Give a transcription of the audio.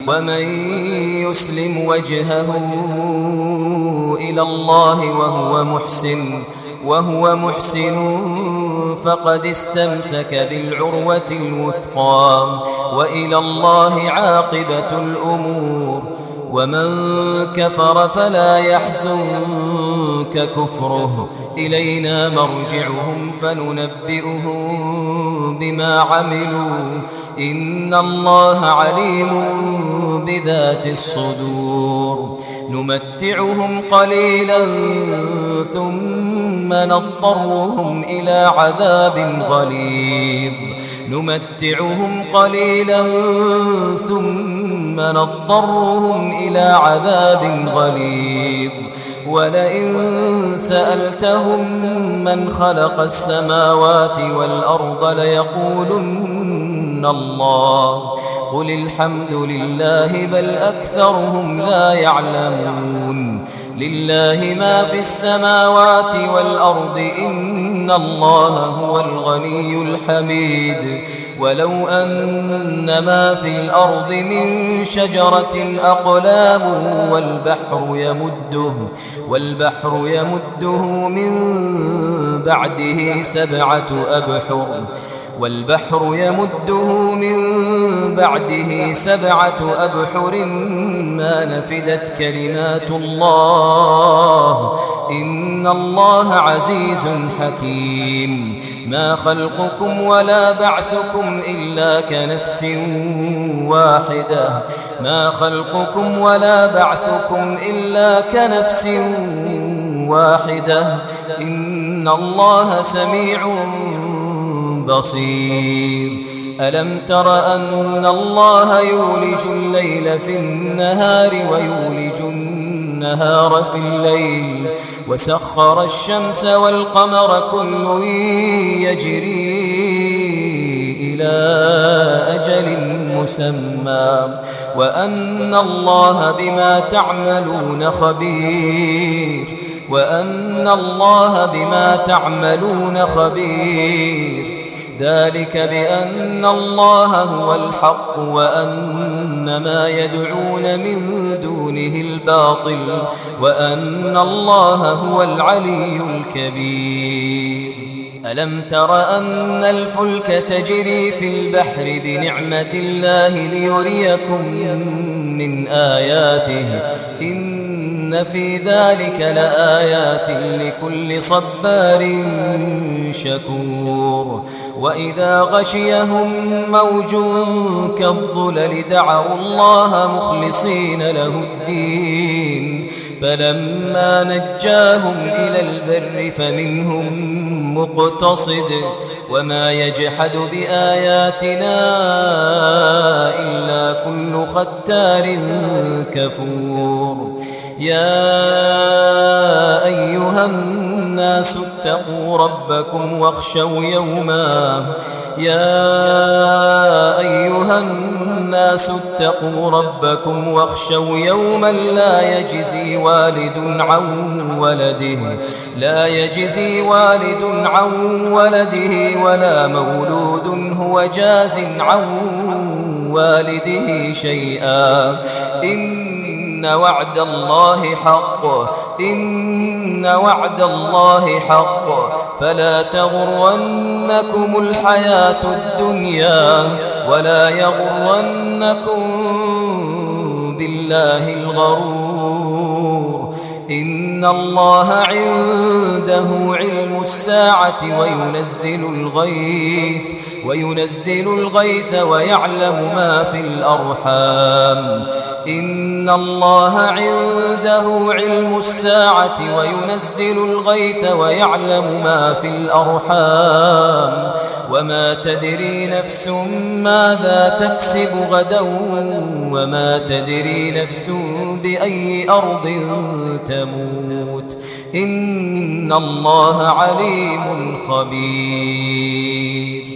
ومن يسلم وجهه إلى الله وهو محسن فقد استمسك بالعروة الوثقى وإلى الله عاقبة الأمور. ومن كفر فلا يحزنك كفره إلينا مرجعهم فننبئهم بما عملوا إن الله عليم بذات الصدور. نمتعهم قليلا ثم نضطرهم إلى عذاب غليظ ولئن سألتهم من خلق السماوات والأرض ليقولن الله قل الحمد لله بل أكثرهم لا يعلمون. لله ما في السماوات والأرض إن الله هو الغني الحميد. ولو أن ما في الأرض من شجرة أقلام والبحر يمده من بعده سبعة أبحر ما نفدت كلمات الله إن الله عزيز حكيم. ما خلقكم ولا بعثكم إلا كنفس واحدة إن الله سميع بصير. ألم تر أن الله يولج الليل في النهار ويولج النهار في الليل وسخر الشمس والقمر كل يجري إلى أجل مسمى وأن الله بما تعملون خبير. ذلك بأن الله هو الحق وأن ما يدعون من دونه الباطل وأن الله هو العلي الكبير. ألم تر أن الفلك تجري في البحر بنعمة الله ليريكم من آياته إن في ذلك لآيات لكل صبار شكور. وإذا غشيهم موج كالظلل دعوا الله مخلصين له الدين فلما نجاهم إلى البر فمنهم مقتصد وما يجحد بآياتنا إلا كل ختار كفور. يا أيها الناس اتقوا ربكم واخشوا يوما لا يجزي والد عن ولده ولا مولود هو جاز عن والده شيئا إن وعد الله حق فلا تغرنكم الحياة الدنيا ولا يغرنكم بالله الغرور. إن الله عنده علم الساعة وينزل الغيث ويعلم ما في الأرحام إن الله عنده علم الساعة وينزل الغيث ويعلم ما في الأرحام وما تدري نفس ماذا تكسب غدا وما تدري نفس بأي أرض تموت إن الله عليم خبير.